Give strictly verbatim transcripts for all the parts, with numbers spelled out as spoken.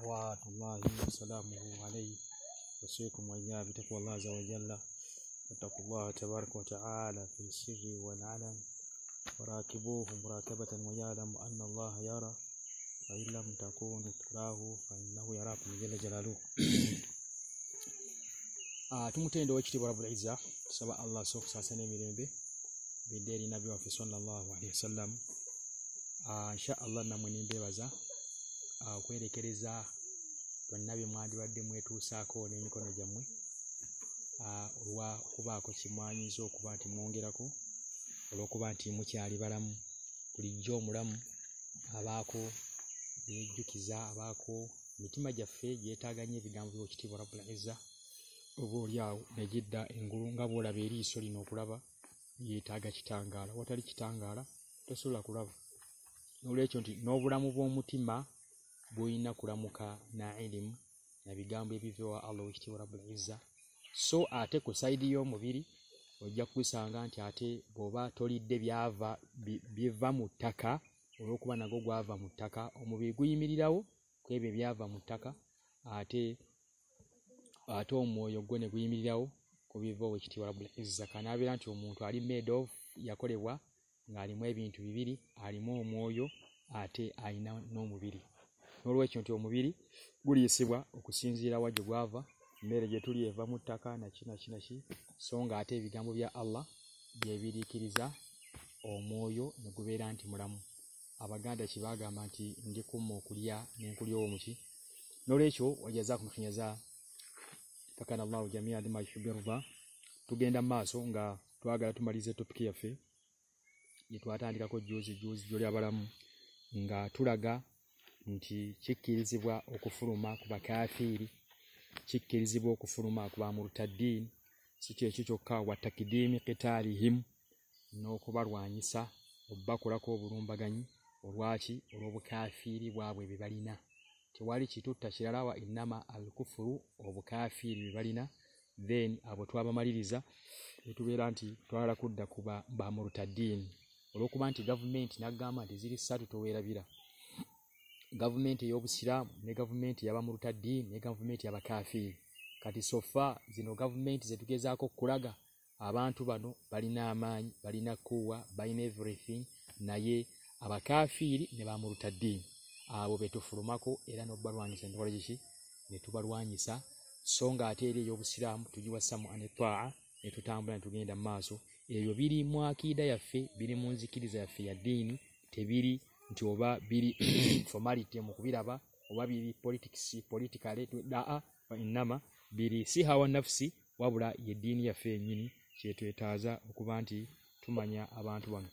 صلوات الله وسلامه عليه وصيكم وإياه بتقوى الله عز وجل واتقوا الله تبارك وتعالى في السر والعلن وراكبوه مراكبة ويعلم أن الله يرى فإن لم تكونوا تراه فإنه يراكم جل جلاله. tumutendo wekitiibwa Rabbul Izza tusaba Allah sokusasa n'emirembe bideri nabi wa sallallahu alaihi wasallam. insha Allah namwe nimbebaza okwerekereza bannabi mwandi wadde mwetuusaako n'emikono gyammwe olwa kubaako kimwanyizo okuba nti mwongerako olw'okuba nti mukyali balamu bulijjo omulamu abaako yejjukiza abaako mitima gyaffe gyetaaganya ebigambo by'ekitiibwa Rabbul Izza oba oliawo negidda engulu nga bw'olaba eriiso lino okulaba yeetaaga kitangaala. Watali kitangaala tosobola kulaba. N'olwekyo nti n'obulamu bw'omutima bulina kulamuka na ilimu na bigambo ebiva wa Allah w'ekitiibwa Rabbul Izza. So ate ku sayidi y'omubiri ojja kwisanga nti ate bw'oba tolidde byava biva mu ttaka olw'okuba nago gwava mu ttaka omubiri guyimirirawo ku ebyo byava mu ttaka ate ate omwoyo gwe ne guyimirirawo ku biva w'ekitiibwa Rabbul Izza. Kanaabeera nti omuntu ali made of yakolebwa ng'alimu ebintu bibiri, alimu omwoyo ate alina n'omubiri. N'olwekyo nti omubiri guliisibwa okusinziira wa gye gwava, mmere gye tuli eva mu ttaka naki naki naki, so nga ate ebigambo bya Allah bye biriikiriza omwoyo ne gubeera nti mulamu. Abaganda kye baagamba nti ndi kumma okulya n'enkulya omuki. N'olwekyo wajazaakum khinyaza fakana Allahu jamia lima yuhibbu. Tugenda maaso nga twagala tumalize topic yaffe gye twatandikako juzi juzi gy'oli abalamu nga tulaga nti kikkirizibwa okufuluma ku bakafiiri, kikkirizibwa okufuluma ku bamurtaddiin, si kyekyo kyokka wa takdiimi qitaalihim n'okubalwanyisa obbakolako obulumbaganyi olwaki olw'obukafiiri bwabwe bye balina. Tewali kitutta kirala wa innama al-kufuru obukafiiri bye balina. Then abo twabamaliriza etubeera nti twala kudda ku bamurtaddiin olw'okuba nti gavumenti n'agamba nti ziri ssatu toweerabira. Gavumenti ey'obusiraamu ne gavumenti y'abamurtaddiin ne gavumenti y'abakafiiri. Kati sofa zino gavumenti ze tugezaako kulaga abantu bano balina amaanyi, balina kuwa, balina everything, naye abakafiiri ne bamurtaddiin abo betufulumako era n'obalwanyisa ntukola kiki ne tubalwanyisa. So nga ate eri ey'obusiraamu tugiwasamu anetwaa ne tutambula ne tugenda mu maaso. Ebyo biri mu akiida yaffe, biri mu nzikiriza yaffe ya ddiini, tebiri nti oba biri formality mu kubiraba oba biri politics politically daa wa innama biri si hawa nafsi wabula ye ddiini yaffe yennyini kyetwetaaza okuba nti tumanya abantu bano.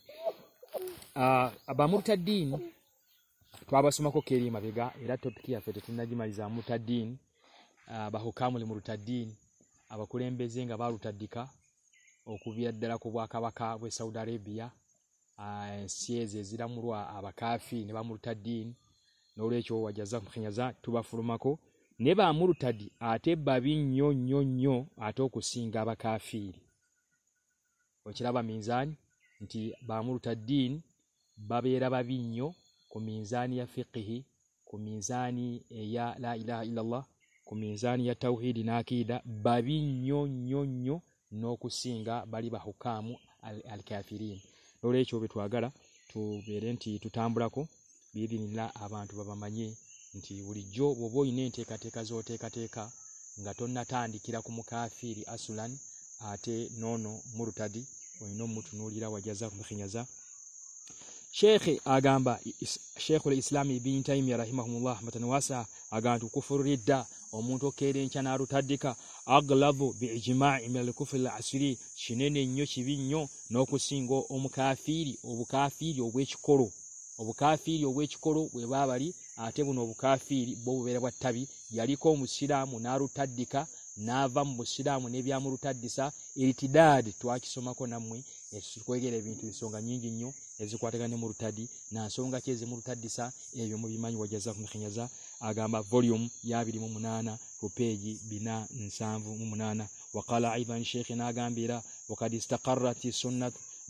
Uh, abamurtaddiin twabasomako keri mabega era topic yaffe tetunnagimaliza. Murtaddiin uh, bahukamu li murtaddiin abakulembeze nga balutaddika okubira ddala ku bwakabaka bwe Saudi Arabia, ensi ezo eziramulwa abakafi ne bamurtaddiin. N'olwekyo wajaza mukhinyaza tubafulumako ne bamurtaddi ate babi nnyo nnyo nnyo ate okusinga abakafiiri. Okiraba minzaani nti bamurtaddiin babeera babi nnyo ku minzaani ya fiqhi, ku minzaani eya la ilaha illallah, ku minzaani ya tawhidi n'akida babi nnyo nnyo nnyo n'okusinga bali bahukamu al-kafirin. N'olwekyo bwe twagala tubeere nti tutambulako biidinillah abantu babamanye nti bulijjo bw'oba olina enteekateeka z'oteekateeka nga tonnatandikira ku mukafiiri asulan ate noono murtadi olina omutunuulira wajaza kumukhinyaza. Sheikh agamba Sheikhul Islam Ibn Taymiyyah rahimahumullah rahmatan wasa agamba kufuru ridda omuntu okeera enkya n'alutaddika aglabu biijma'i min al-kufr al-asri kinene nnyo kibi nnyo n'okusinga omukafiiri obukafiiri obw'ekikolo. Obukafiiri obw'ekikolo bwe baabali ate buno obukafiiri bwo bubeera bwa ttabi. Yaliko omusiraamu n'alutaddika n'ava mu busiraamu n'ebyamulutaddisa irtidaad twakisomako nammwe ekikwegera ebintu ensonga nyingi nnyo ezikwatagana mu lutadi na nsonga ki ezimulutaddisa ebyo mubimanyi wajaza kumukhinyaza. Agamba volume ya abiri mu munaana ku peegi bina nsanvu mu munaana. Waqala aidan sheikh n'agambira wakad istaqarrat sunnat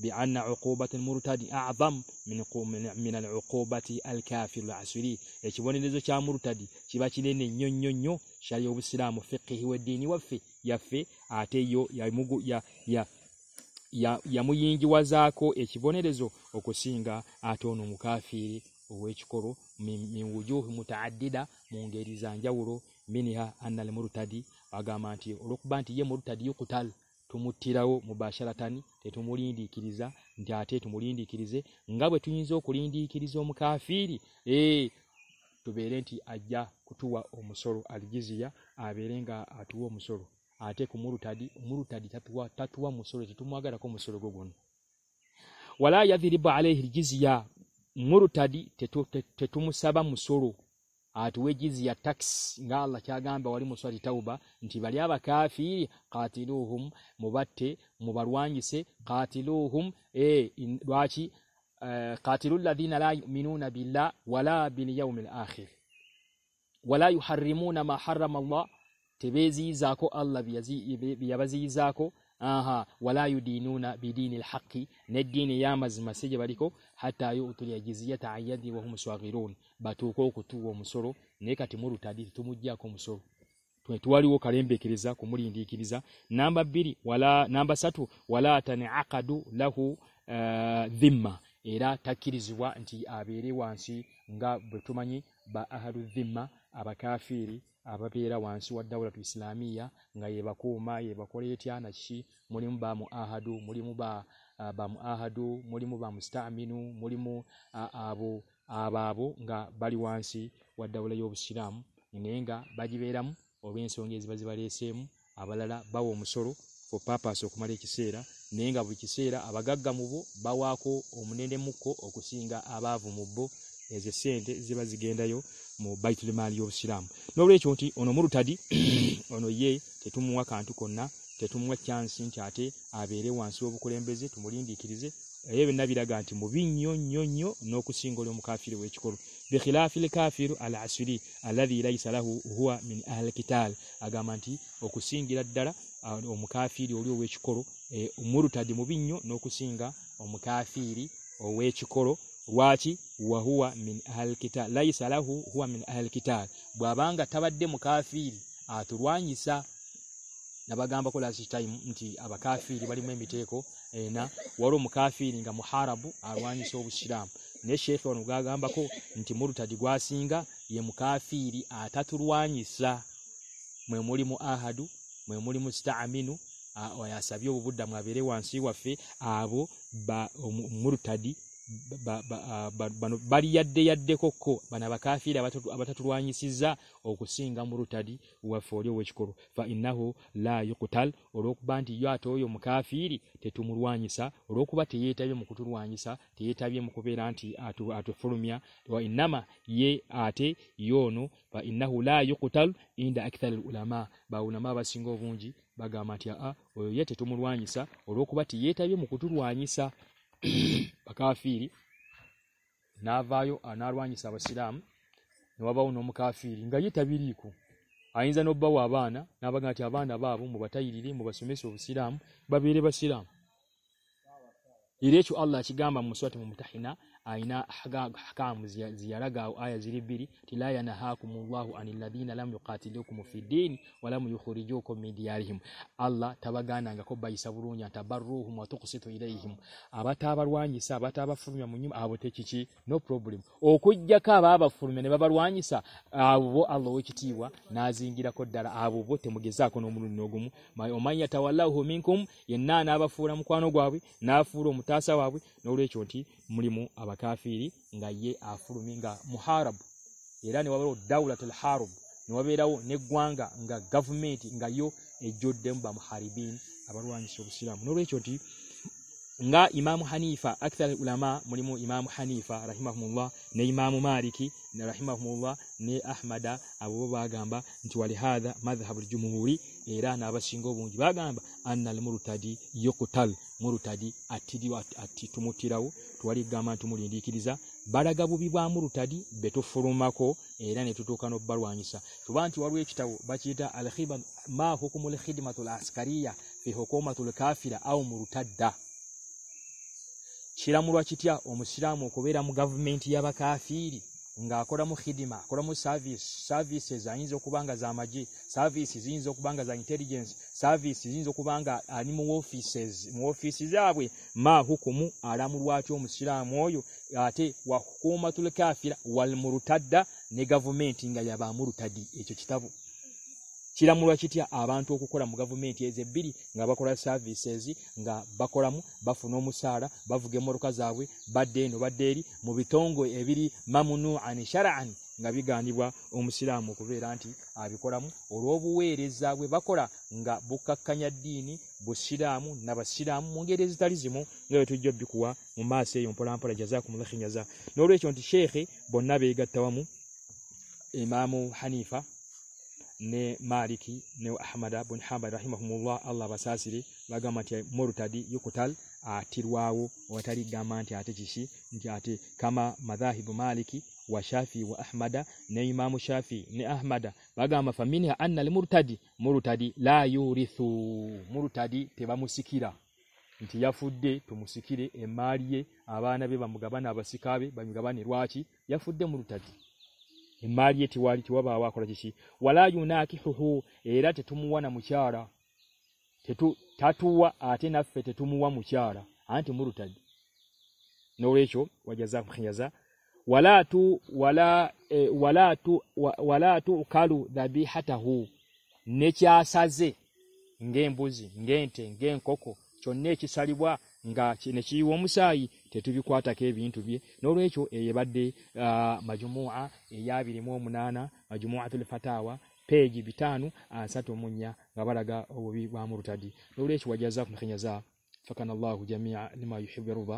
بأن عقوبة المرتد أعظم من من العقوبة الكافر العسري ekibonerezo kya murtadi kiba kinene nnyo nnyo nnyo shali obusiraamu fiqhi w'eddiini waffe yaffe ate yo ya ya ya yamuyingiwazaako ekibonerezo okusinga ate ono mukafiri ow'ekikolo min wujuhi mutaaddida mu ngeri za njawulo minha anna al-murtadi agamba nti olwokuba nti ye murtadi yukutal tumuttirawo mubasharatani tetumulindiikiriza nti ate tumulindiikirize nga bwe tuyinza okulindiikiriza omukafiri eh tubeere nti ajja kutuwa omusolo alijiziya abeere nga atuwa omusolo ate ku murtadi murtadi tatuwa tatuwa musolo tetumwagalako omusolo gwo gwonna wala yadhribu alayhi aljizya murtadi tetumusaba musolo atuwe jizya tax nga Allah kyagamba wali mu swati tauba nti bali abakafiri qatiluhum mubatte mubalwanyise qatiluhum eh lwaki قاتلوا الذين لا يؤمنون بالله ولا باليوم الآخر ولا يحرمون ما حرم الله تبيزيزاكو الله بيبزيزاكو aha wala yudinuna bidini alhaqi nedini yamazima seje baliko hata yutulia jiziyata ayadi wa hum swaghirun batuko okutuwa omusoro ne kati murutadi tumujjako omusoro twaliwo kalembekereza kumulindiikiriza namba mbiri wala namba satu wala tanaqadu lahu uh, dhimma era takirizibwa nti abeere wansi nga betumanyi ba ahadu dhimma abakafiri ababeera wansi wa dawla islamia nga yebakuuma yebakoletya na kishi mulimu ba muahadu mulimu ba uh, ba muahadu mulimu ba mustaminu mulimu uh, abo ababo nga bali wansi wa dawla y'obusilamu nenga bajibeeramu obensonga ezibazibaleseemu abalala bawo omusoro for purpose okumala ekiseera nenga buli kiseera abagagga mubo bawaako omunene muko okusinga abaavu mubbo ezo sente ziba zigendayo mu baitul mali y'obusilamu n'olwekyo nti ono murutadi ono ye tetumuwa kantu konna tetumuwa chance nti ate abeere wansi w'obukulembeze tumulindiikirize ebyo byonna biraga nti mubi nnyo nnyo nnyo n'okusinga oli omukafiri w'ekikolo bikhilafi lkafiru al asiri alladhi laysa lahu huwa min ahli kital agamba nti okusingira ddala omukafiri oli ow'ekikolo omurutadi mubi nnyo n'okusinga omukafiri ow'ekikolo lwaki wa huwa min ahli kital laysa lahu huwa min ahli kital bwabanga tabadde mukafiri atulwanyisa nabagamba ko last time nti abakafiri bali mu emiteeko ena wali omukafiri nga muharabu alwanyisa obusilamu ne sheikh ono gagamba ko nti murutadi gwasinga ye mukafiri atatulwanyisa mwe muri mu ahadu mwe muri mu staaminu oyasabye obudda mwabere wansi waffe abo ba murutadi bano bali yadde yadde kokko bana bakafiri abatatulwanyisiza okusinga murutadi waffe oli ow'ekikolo fa innahu la yuqtal olwokuba nti yo ate oyo mukafiri tetumulwanyisa olwokuba teyeetabye mu kutulwanyisa teyeetabye mu kubeera nti atufulumya wa innama ye ate yono fa innahu la yuqtal inda akthar ulama baulama abasinga obungi bagamba nti a oyo ye tetumulwanyisa olwokuba teyeetabye mu kutulwanyisa bakafiri navayo analwanyisa abasilamu newabawo n'omukafiri nga yetabiriiko ayinza n'obbawo abaana n'abaga nti abaana baabo mubatayirire mubasomesa obusilamu babeere basilamu era ekyo Allah akigamba mu surati Mumtahina aina ahkamu ziyaraga aya ziri bbiri la yanahaakumullahu anil ladina lam yuqatilukum fi din wa lam yukhrijukum min diyarihim Allah tabagana ko bayisa bulungi tabarruhum wa tuqsitu ilayhim abatabalwanyisa abatabafulumya mu nyuma abo tekiki no problem okujja ka ababafulumya ne babalwanyisa abo Allah wekitiibwa nazingira ko ddala abo bote mugezaako n'omulungi n'ogumu omanya tawallahu minkum yenna abafuula mukwano gwabwe nafuula omutaasa waabwe n'olwekyo nti mulimu abakafiri nga ye afulumi nga muharab era ne wabero dawlatul harb ne waberawo neggwanga nga government nga yo ejjodde mba muharibin abalwanyisa obusilamu n'olwekyo nti nga Imam Hanifa akthar ulama mulimu Imam Hanifa rahimahumullah ne Imam Maliki ne rahimahumullah ne Ahmada abo bagamba nti wali hadha madhhab al-jumhuri era n'abasinga obungi bagamba anna al-murtadi yuqtal murtadi atidwa atitumutirawo twali gamba tumulindiikiriza balaga bubi bwa murtadi betufulumako era ne tutuuka no balwanyisa tuba nti waliwo ekitabo bakiyita al-khiba ma hukumul khidmatul askariya fi hukumatul kafira au murtadda kiramulwa kitya omusiraamu okubeera mu gavumenti y'abakafiiri ng'akola mu khidima akola mu service services ayinza okubanga za maji services ziyinza okubanga za intelligence services ziyinza okubanga ali mu offices mu offices zaabwe ma hukumu alamulwaki omusiraamu oyo ate wa hukumatul kafira wal murtadda ne gavumenti nga yabamurtadi ekyo kitabo kiramulwa kitya abantu okukola mu gavumenti ezebbiri nga bakola services nga bakolamu bafuna omusaala bavuga emmotoka zaabwe badde eno badde eri mu bitongo ebiri mamnu'an shar'an nga biganibwa omusiraamu okubeera nti abikolamu olw'obuweereza bwe bakola nga bukakkanya ddiini busiraamu n'abasiraamu mu ngeri ezitali zimu nga tujja bikuwa mu maaso eyo mpolampola jazakumullahu khairan n'olwekyo nti sheekhe bonna beegatta wamu Imaamu Hanifa ne Maliki ne Ahmad ibn Hanbal rahimahumullah Allah basasire bagamba nti murtadi yukutal atirwawo watali gamba nti ate kishi nti ate kama madhahibu Maliki wa Shafi wa Ahmada ne Imamu Shafi ne Ahmada bagamba faminha anna al-murtadi murtadi la yurithu murtadi tebamusikira nti yafudde tumusikire emaali ye abaana be bamugabana abasikabe bamugabane lwaki yafudde murtadi emaali ye tiwali tiwaba wakola kishi wala yunakihuhu era tetumuwana mukyala tetu tatuwa ate naffe tetumuwa mukyala anti murtadi n'olwekyo wajaza khiyaza wala tu wala e, wala tu wa, wala tu kalu dhabihatahu nekyasaze ng'embuzi ng'ente ng'enkoko kyonna ekisalibwa nga ne kiyiwa omusaayi tetubikwatako ebintu bye n'olwekyo eyebadde uh, majumua eyabiri mu omunaana majumuatul fatawa peji bitano asatu munya nga balaga obubi bwa murtadi n'olwekyo wajaza kumkhinyaza fakanallahu jamia lima yuhibbu rudha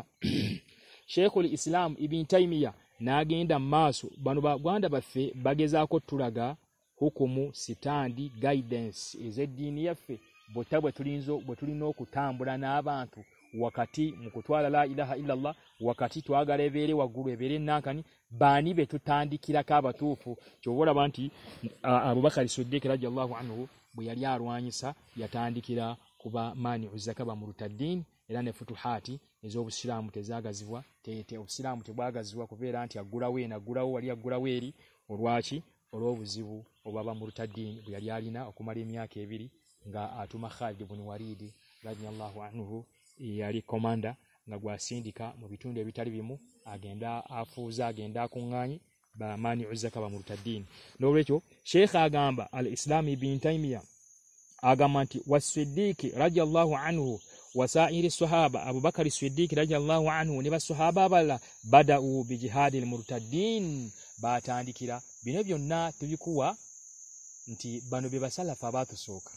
Sheikhul Islam Ibn Taymiyyah n'agenda maaso bano bagwanda baffe bagezaako tulaga hukumu sitandi guidance ez'eddiini yaffe botabwe tulinzo bwe tulina okutambula n'abantu wakati mu kutwala la ilaha illa Allah wakati twagala ebeere waggulu ebeere nankani baani be tutandikirako abatuufu kyobola banti Abubakar Siddiq radiyallahu anhu bwe yali alwanyisa yatandikira kuba mani uzaka ba murtadin era ne futuhati ez'obusiraamu tezagazibwa tete obusiraamu tebwagazibwa kubeera nti agulawo ena agulawo wali agulawo eri olwaki olw'obuzibu obaba murtadin bwe yali alina okumala emyaka ebiri nga atuma Khalid ibn Walid radiyallahu anhu yali komanda nga gwasindika mu bitundu ebitali bimu agenda afuuza agenda akunganye ba mani uzaka ba murtadin n'olwekyo Sheikh agamba al-Islam Ibn Taymiyyah agamba nti was-Siddiq radiyallahu anhu wasairi sahaba Abubakar Siddiq radiyallahu anhu ne basahaba abala bada'u bi jihadil murtadin batandikira bino byonna tubikuwa nti bano be basalafa abatusooka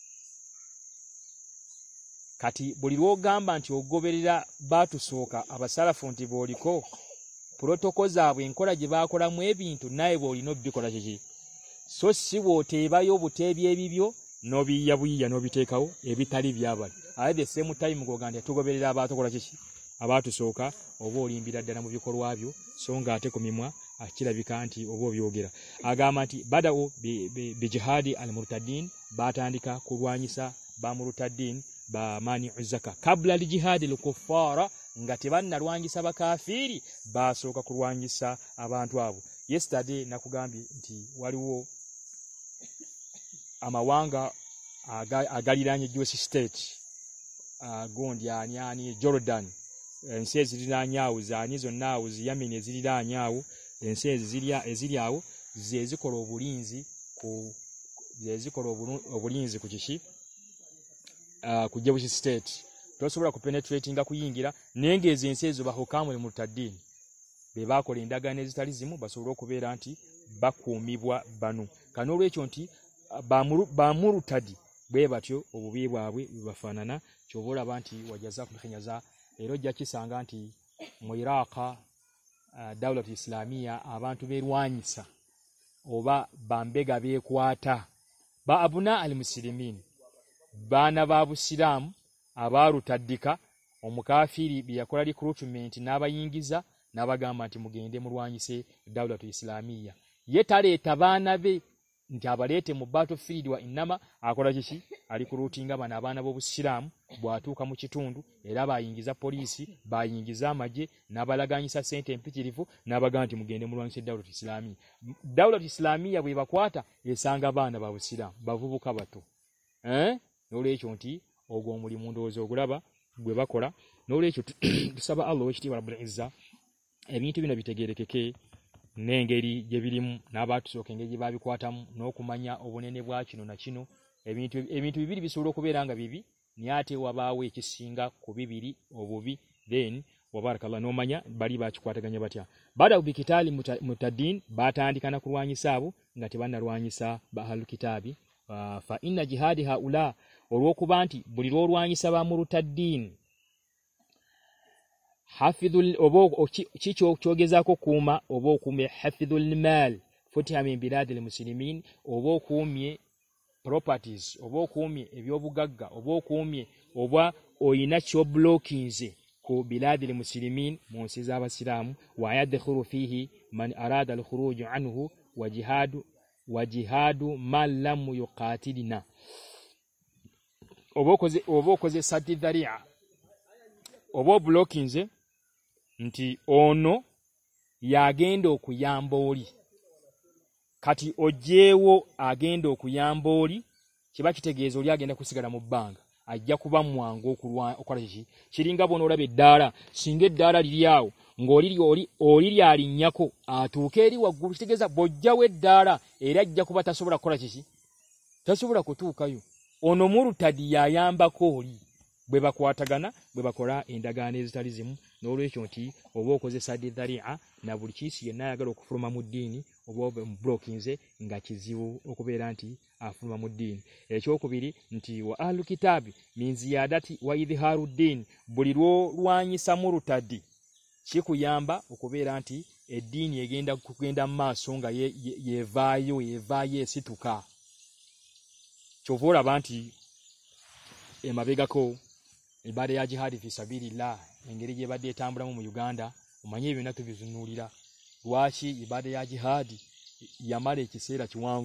kati buli lwogamba nti ogoberera batusooka abasalafu nti boliko protoko zaabwe enkola gye bakolamu ebintu naye bw'olina obikola kiki so si bw'oteebayo obuteebi ebibyo n'obiyiya buyiya n'obiteekawo ebitali byabali at the same time ng'ogamba tugoberera abatukola kiki abatusooka oba olimbira ddala mu bikolwa byo so ng'ate ku mimwa akirabika nti oba obyogera agamba nti badao bi jihadi al-murtadin batandika kulwanyisa ba murtadin ba mani uzaka kabla li jihadi al-kuffara nga tebannalwanyisa bakafiri basooka kulwanyisa abantu abo yesterday nakugambye nti waliwo amawanga agaliranye Jewish state agondi uh, anyani Jordan ensi eziriraanyawo zaani zonna Yemen eziriraanyawo ensi ezirya eziryawo ze zikola obulinzi ku ze zikola obulinzi ku kishi uh, ku Jewish state tosobola kupenetrating nga kuyingira nengeze ensi ezo bahukamu murtadin be bakola endagaano ezitali zimu basobola okubeera nti bakuumibwa banu kanolwekyo nti ba murtadi bwe batyo obubi bwabwe bibafaanana kyobola banti wajaza kumkhinyaza ero jja kisanga nti mu Iraq uh, dawlat islamia abantu berwanyisa oba bambega bekwata ba abuna al-muslimin bana ba busiramu abarutaddika omukafiri byakola recruitment n'abayingiza n'abagamba nti mugende mulwanyise dawlat islamia yetaleeta baana be nti abaleete mu battlefield wa inama akola kiki ali ku routinga bana abaana b'obusiraamu bwatuuka mu kitundu era bayingiza poliisi bayingiza amagye n'abalaganyisa ssente empitirivu n'abagaa nti mugende mulwanyisa dawlat islamiya dawlat islamiya bwe bakwata esanga abaana ba busiraamu bavubuka bato eh n'olwekyo nti ogwo omulimu ndowooza ogulaba gwe bakola n'olwekyo tusaba Allah w'ekitiibwa Rabbul Izza ebintu bino bitegeerekeke n'engeri gye birimu n'abaatusooka engeri gye baabikwatamu n'okumanya obunene bwa kino na kino ebintu ebintu bibiri bisobola okubeera nga bibi naye ate wabaawo ekisinga ku bibiri obubi then wabarakallah n'omanya bali bakikwataganya batya baada bikitaali mutadin baatandika na kulwanyisa abo nga tebannalwanyisa bahalu kitaabi uh, fa inna jihadi haula olw'okuba nti buli lwolwanyisa ba murutadin hafidhul obo kicho kyogezaako kuuma oba okuumye hafidhul mal futiha min biladil muslimin oba okuumye properties oba okuumye ebyobugagga oba okuumye oba oyina kyoblokinze ku biladil muslimin mu nsi z'abasiraamu wa yadkhulu fihi man arada al-khuruj anhu wa jihadu wa jihadu man lam yuqatilna oba okoze oba okoze sadi dharia oba blokinze nti ono yagenda okuyamba oli kati ojeewo agenda okuyamba oli kiba kitegeeza oli agenda kusigala mu bbanga ajja kuba mwangu okukola kiki kiringa bona olaba eddaala singa eddaala liri awo ng'oli oli oli lyalinnyako atuuke eri waggulu kitegeeza bojjawo eddaala era ajja kuba tasobola kukola kiki tasobola kutuukayo ono murutadi yayambako oli bwe bakwatagana bwe bakola endagaano ezitali zimu n'olwekyo nti oba okozesa dharia na buli kiisi yenna ayagala okufuluma mu ddiini oba blokinze nga kizibu okubeera nti afuluma mu ddiini ekyokubiri nti wa ahlu kitaabi min ziyadati wa idhharu ddiini buli lwolwanyisa murutadi kikuyamba okubeera nti eddiini egenda kugenda mu maaso nga yevaayo yevaayo esituka kyova olaba nti emabegako ibada ya jihadi fi sabilillah engeri gye badde etambulamu mu Uganda omanye ebyo natu bizunuulira lwaki ibada ya jihadi yamala ekiseera kiwanvu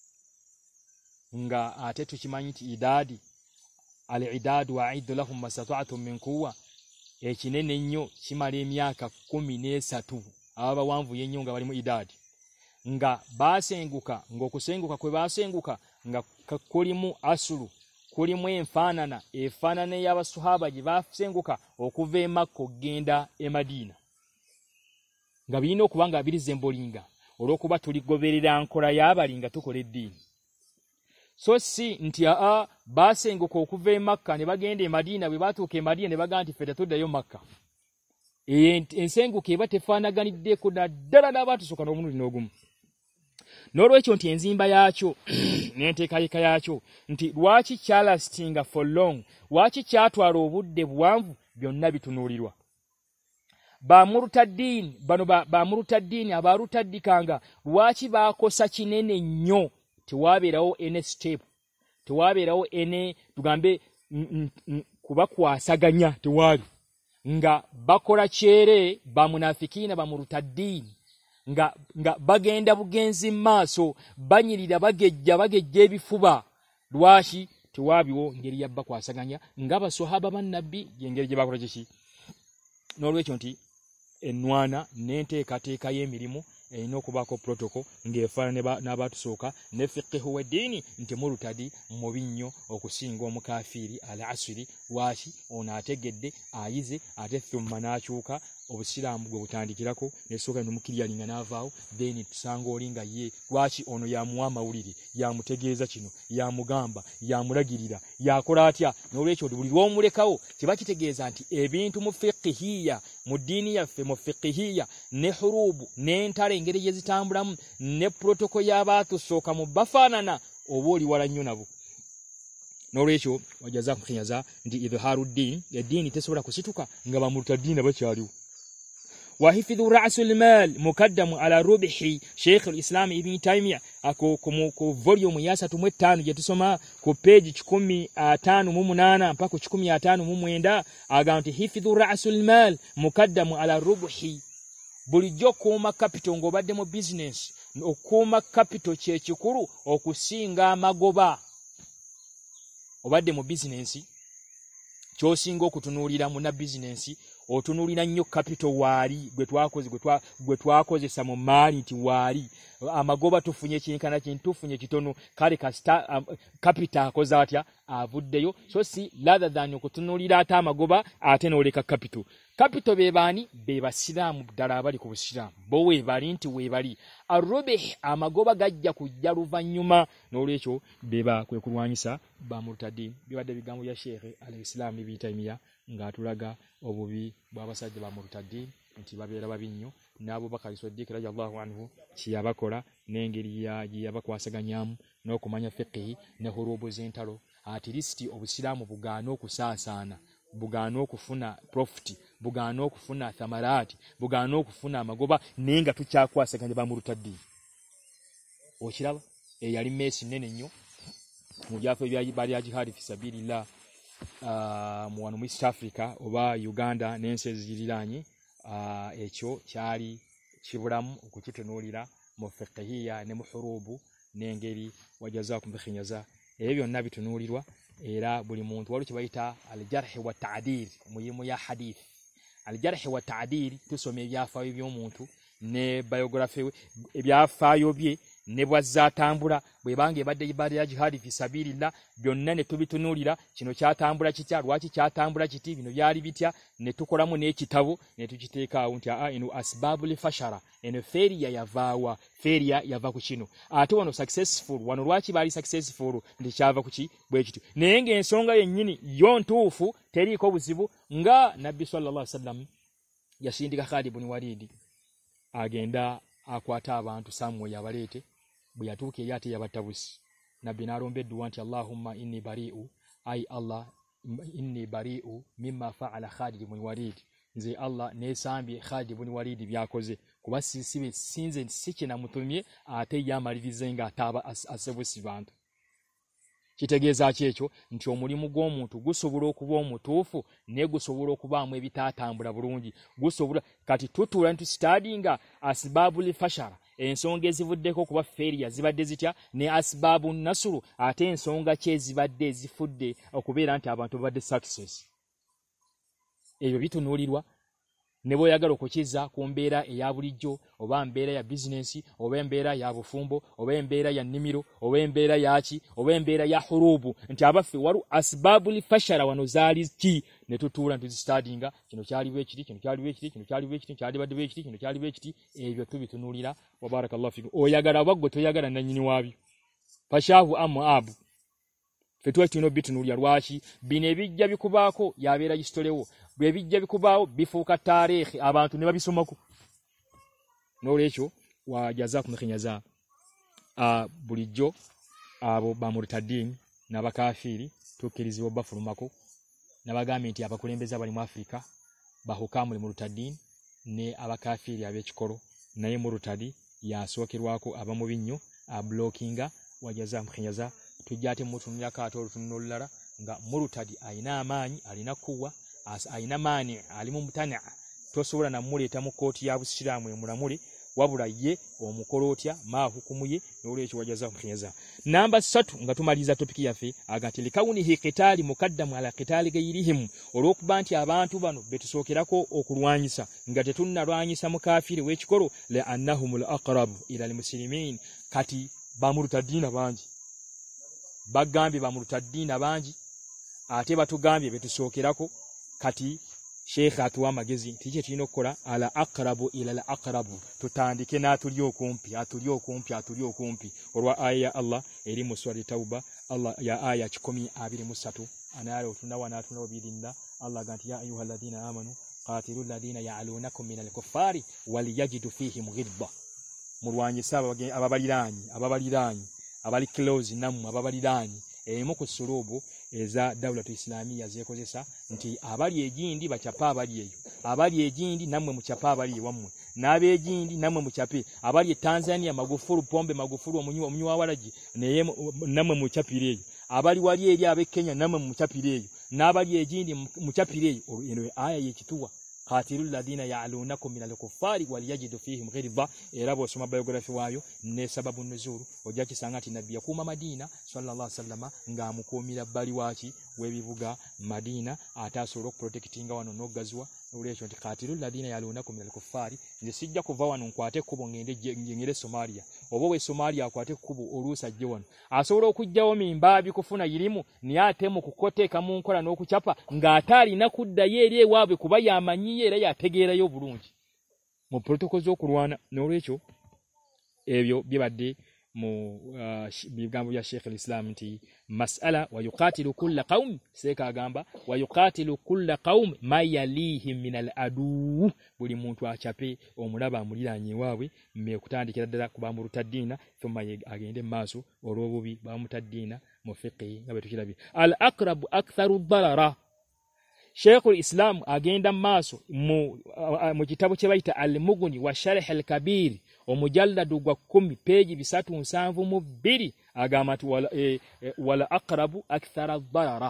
nga ate tukimanyi nti idadi al-idad wa aiddu lahum masata'tum min quwwa ekinene nnyo kimala emyaka kumi n'esatu aba wanvu yennyo nga bali mu idadi nga basenguka ng'okusenguka kwe basenguka nga kulimu asulu kulimu enfaanana efaanana y'abasuhaba gye basenguka okuva e Makka okugenda e Madina nga birina okuba nga birize embolinga olw'okuba tuligoberera nkola y'abalinga tukola eddiini so si nti aa basenguka okuva e Makka ne bagenda e Madina bwe batuuka e Madina ne bagamba nti ffe tetuddayo Makka ensenguka eba tefaanaganiddeko naddala n'abaatusooka n'omulundi n'ogumu n'olwekyo nti enzimba yaakyo n'enteekateeka yaakyo nti lwaki kyalastinga for long lwaki kyatwala obudde buwanvu byonna bitunuulirwa bamurutaddiini bano bamurutaddiini abarutaddikanga lwaki baakosa kinene nnyo tewaabeerawo ene step tewaabeerawo ene tugambe kubakwasaganya tewaali nga bakola kyere bamunafikiina bamurutaddiini nga nga bagenda bugenzi maaso banyirira bagejja bagejja ebifuba lwaki tewaabiwo ngeri yabba kwasaganya nga basohaba bannabbi ngeri gye bakola kiki n'olwekyo nti ennwana n'enteekateeka y'emirimu erina okubaako protocol ng'efaana n'abaatusooka ne fiqihu w'eddiini nti murutadi mubi nnyo okusinga omukafiiri al asiri lwaki ono ategedde ayize ate thumma n'akyuka obusiraamu gwe butandikirako nesooka nomukiryalinga n'avaawo then tusanga oli nga ye lwaki ono yamuwa amawulire yamutegeeza kino yamugamba yamulagirira yakola atya n'olwekyo buli lw'omulekawo kiba kitegeeza nti ebintu mu fiqihiya mu ddiini yaffe mu fiqihiya ne hurubu n'entala engeri gye zitambulamu ne protoko y'abaatusooka mu bafaanana oba oli wala nnyo nabo n'olwekyo wajaza kukinyaza nti idhharu ddiini eddiini tesobola kusituka nga bamurutaddiina bakyaliwo وحفظ رأس المال مقدم على ربح شيخ الإسلام ابن تيمية ako ku volume ya tatu mu ttaano gye tusoma ku page kikumi ataano mu munaana mpaka kikumi ataano mu mwenda agamba nti hifidhu ra'sul mal muqaddamu ala rubhi bulijjo kuuma capital ng'obadde mu business okuuma capital kye kikulu okusinga amagoba. Obadde mu business kyosinga okutunuulira mu na business otunuulira nnyo capital waali gwe twakoze gwe twakozesa mu maali nti waali amagoba tufunye kinkana kintu tufunye kitono kale kasita um, capital akoze atya avuddeyo. So si rather than okutunuulira ate amagoba ate n'oleka capital. Capital be baani be basiraamu ddala abali ku busiraamu bo weebali nti weebali arubih amagoba gajja kujja luvannyuma n'olwekyo beba kwe kulwanyisa ba murtadin. Bibadde bigambo bya Sheikh al-Islam Ibn Taymiyyah ng'atulaga obubi bw'abasajja ba murtadin nti babeera babi nnyo n'Abu Bakar Siddiq radiyallahu anhu kiyabakola n'engeri yabakwasaganyaamu n'okumanya fiqhi ne hurubu z'entalo. At least obusiraamu bugaana okusaasaana, bugaana okufuna profit, bugaana okufuna thamarati, bugaana okufuna amagoba naye nga tukyakwasaganya ba murtadin. Okiraba eyali Messi nene nnyo mu byafo bya jihad fi sabilillah uh, mu wano mu East Africa oba Uganda n'ensi eziriraanye. Uh, ekyo kyali kibulamu okukitunuulira mu fiqhiyya ne mu hurubu n'engeri wajazakum bikhinyaza. Ebyo byonna bitunuulirwa era buli muntu wali kibayita al-jarh wa ta'dil muyimu ya hadith. Al-jarh wa ta'dil tusome ebyafaayo by'omuntu ne biography we ebyafaayo bye ne bwazatambula bwe bange badde ibada ya jihad fi sabilillah byonna ne tubitunuulira kino kyatambula kitya lwaki kyatambula kiti bino byali bitya ne tukolamu n'ekitabo ne tukiteeka awo nti a inu asbabul fashara eno failure yavaawa failure yava ku kino ate wano successful wano lwaki bali successful ndi kyava ku ki bwe kiti naye ng'ensonga yennyini yo ntuufu teriiko buzibu nga Nabbi sallallahu alaihi wasallam yasindika Khalid ibn Walid agenda akwata abantu samwe yabaleete bwe yatuuka eri ate yabatabusi. Nabbi n'alomba edduwa nti Allahumma inni bari'u ay Allah inni bari'u mimma fa'ala Khalid ibn Walid nze Allah neesambye Khalid ibn Walid byakoze kuba sisibe sinze siki namutumye ate yamalirize nga ataba asebusi bantu. Kitegeeza kyekyo nti omulimu gw'omuntu gusobola okuba omutuufu ne gusobola okubaamu ebitaatambula bulungi gusobola kati tutuula nti studyinga asbabul fashara ensonga ezivuddeko kuba failure zibadde zitya ne asbabu nasuru ate ensonga kye ezibadde ezifudde okubeera nti abantu babadde success. Ebyo bitunuulirwa ne bw'oyagala okukiza ku mbeera eya bulijjo oba mbeera ya business oba embeera ya bufumbo oba embeera ya nnimiro oba embeera yaki oba embeera ya hurubu nti abaffe walu asbabul fashara wano zaali ki ne tutuula ntuzistudinga kino kyali bwe kiti kino kyali bwe kiti kino kyali bwe kiti kyali badde bwe kiti kino kyali bwe kiti ebyo tubitunuulira wa barakallahu fikum. Oyagala waggo toyagala nannyini waabyo fashahu amu abu fetwa kino bitunuulira lwaki bino ebijja bikubaako yabeera histolewo bwe bijja bikubaawo bifuuka taarikhi abantu ne babisomako. N'olwekyo wajazakum khinyaza uh, bulijjo abo ba murtadin n'abakafiiri tukkirizibwa bafulumako n'abagambye nti abakulembeze abali mu Afrika bahukamu li murtadin ne abakafiiri ab'ekikolo naye murtadi yasookerwako abamubi nnyo ablockinga. Wajazakum khinyaza tujja ate mutunulira kaato olutunula olulala nga murtadi ayina amaanyi alina kuwa ayina maani alimu mutana tosobola namuleeta mu kooti ya busiraamu emulamule wabula ye omukolo otya ma hukumu ye. N'olwekyo wajaza khinyaza. Namba ssatu nga tumaliza topiki yaffe agati likawunihi qitaali mukaddamu ala qitaali gayrihim olw'okuba nti abantu bano betusookerako okulwanyisa nga tetunnalwanyisa mukafiiri w'ekikolo la annahumul aqrabu ila almuslimin. Kati bamurtaddiina bangi bagambye bamurtaddiina bangi ate batugambye betusookerako. Kati Sheikh atuwa magezi tije tulina okukola ala aqrabu ila al aqrabu tutandike n'atuli okumpi atuli okumpi atuli okumpi olwa aya ya Allah eri mu swali tauba Allah ya aya kikumi abiri mu ssatu analo tunawa natuna obirinda Allah ganti ya ayuha alladhina amanu qatilu alladhina ya'alunakum min al-kuffari waliyajidu fihim ghidba mulwanyisa ababaliranyi ababaliranyi abali close namu ababaliranyi emu ku sulubu eza dawlatu islamia zekozesa nti abali egindi bachapa abali eyo abali egindi namwe muchapa abali wamwe nabe egindi namwe muchape abali Tanzania Magufuru Pombe Magufuru omunywa omunywa walaji neye namwe muchapire eyo abali wali eri abe Kenya namwe muchapire eyo n'abali egindi muchapire eyo eno aya yekituwa qatilul ladina ya'lunakum min al-kuffari wal yajidu fihim ghilza era bo soma biography wayo ne sababu nuzuru ojja kisanga ati nabbi yakuma Madina sallallahu alaihi wasallam nga amukumira bali wachi webivuga Madina atasobola protectinga wano nogazwa ulecho nti qatilul ladina ya'lunakum min al-kuffari nze sijja kuva wano nkwate kubo ngende ngere Somalia obo we Somalia akwate kubo olusa jje wano asobola okujjawo mimbabi kufuna yirimu ni ate mu kukoteka mu nkola n'okuchapa ng'atali nakudda yeri ewaabwe kuba yamanyiye era yategeerayo bulungi mu protocol z'okulwana n'olwekyo ebyo bibadde mu uh, bigambo bya Sheikh al-Islam nti mas'ala wa yuqatilu kulla qaum seka agamba wa yuqatilu kulla qaum ma yalihim min al-adu buli muntu achape omulaba amuliranye waabwe me kutandikira ddala kuba mu rutadina thumma agende maaso olwobubi ba mutadina mu fiqhi nga betukirabi al-aqrab aktharu darara Sheikh al-Islam agenda maaso mu, uh, mu kitabu kye bayita al-Mughni wa Sharh al-Kabir omujalladu gwa kumi peji bisatu nsanvu mu bbiri agamba wala, e, e, wala aqrabu akthara darara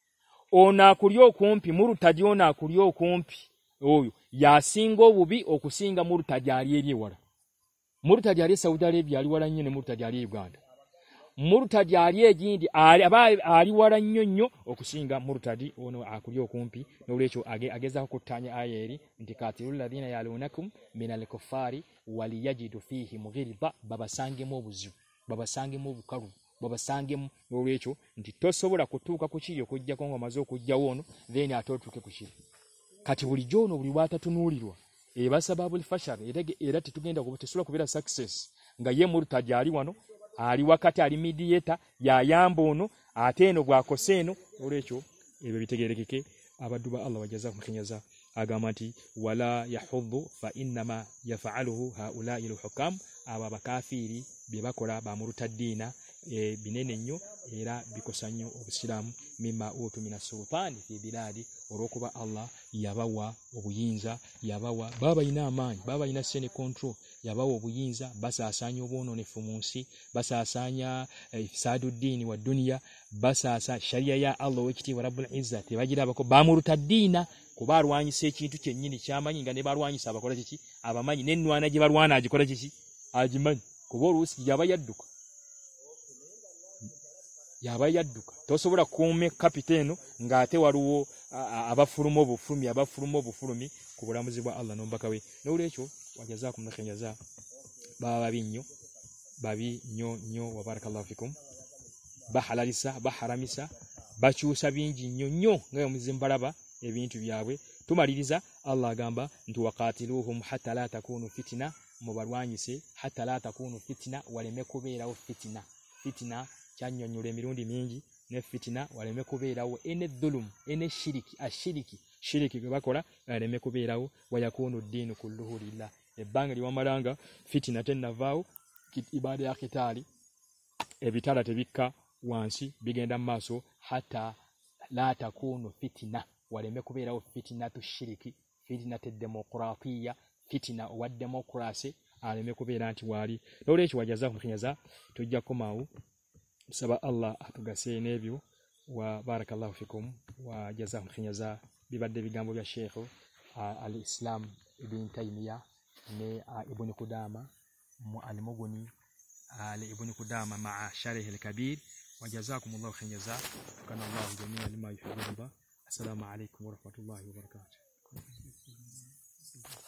ona kulyo kumpi murutaji ona kulyo kumpi oyo yasinga obubi okusinga murutaji ali eri wala murutaji ali Saudi Arabia ali wala nnyo ne murutaji ali Uganda murutaji ali egindi ali aba ali wala nnyo nnyo okusinga murutaji ono akulyo kumpi n'olwekyo age, ageza kutanya ayeri nti qatilul ladina yalunakum min al-kuffari waliyajidu fihi mughilza babasangemu obuzibu babasangemu obukalu babasangemu n'olwekyo nti tosobola kutuuka ku kiri okujja ko ng'omaze okujja wono then atotuuke ku kiri kati buli jono buli bwatatunuulirwa ebasaba buli fashar era tetugenda kutesobola kubeera success nga ye murutaji ali wano ali wakati ali mediator yayamba ono ate eno bwakose eno olwekyo ebyo bitegerekeke abaddu ba Allah wajazakum khinyaza agamba nti wala yahuddu fa innama yaf'aluhu haula'i al-hukam aba bakafiri bye bakola ba murutadina e, binene nnyo era bikosa nnyo obusiramu mimma utu mina sultani fi biladi orokuba Allah yabawa obuyinza yabawa baba ina amanyi baba ina sene control yabawa obuyinza basasanya obwononefu mu nsi basasanya ifsadu dini wa dunia basasa sharia ya Allah wekitiibwa Rabbul Izza tebagira abako bamurutadina kuba alwanyisa ekintu kyennyini kyamanyi nga ne balwanyisa abakola kiki abamanyi n'ennwana gye balwana agikola kiki agimanyi kuba oluusi yaba yadduka yaba yadduka tosobola kuume kapiteeno ng'ate waliwo abafuluma obufulumi abafuluma obufulumi ku bulamuzi bwa Allah n'ombaka we n'olwekyo wajazaakum nakhenyaza baba babi nnyo babi nnyo nnyo wa barakallahu fikum bahalalisa baharamisa bakyusa bingi nnyo nnyo nga muzimbalaba ebintu byabwe tumaliriza Allah agamba nti waqatiluhum hatta la takunu fitna mubalwanyise hatta la takunu fitna waleme kubeerawo fitna fitna kyanyonyola emirundi mingi ne fitna waleme kubeerawo ene dhulum ene shiriki ashiriki shiriki gwe bakola waleme kubeerawo wayakunu dinu kulluhu lillah ebbanga liwamalanga fitna tennavaawo ibada ya kitali ebitala tebikka wansi bigenda maaso hatta la takunu fitna waleme kubeerawo fitna tu shiriki fitna te demokratiya fitna wa demokrasi aleme kubeera nti wali n'olwekyo wajaza kukinyaza tujja komawo saba Allah atugase nebyo wa barakallahu fikum wa jazakum khinyaza bibadde bigambo bya Sheikh al-Islam Ibn Taymiyyah ne Ibn Qudama mu al-Mughni ali Ibn Qudama ma'a Sharh al-Kabir wa jazakumullahu khinyaza kana Allah jami'an lima yuhibbu. Assalamu alaykum wa rahmatullahi wa barakatuh.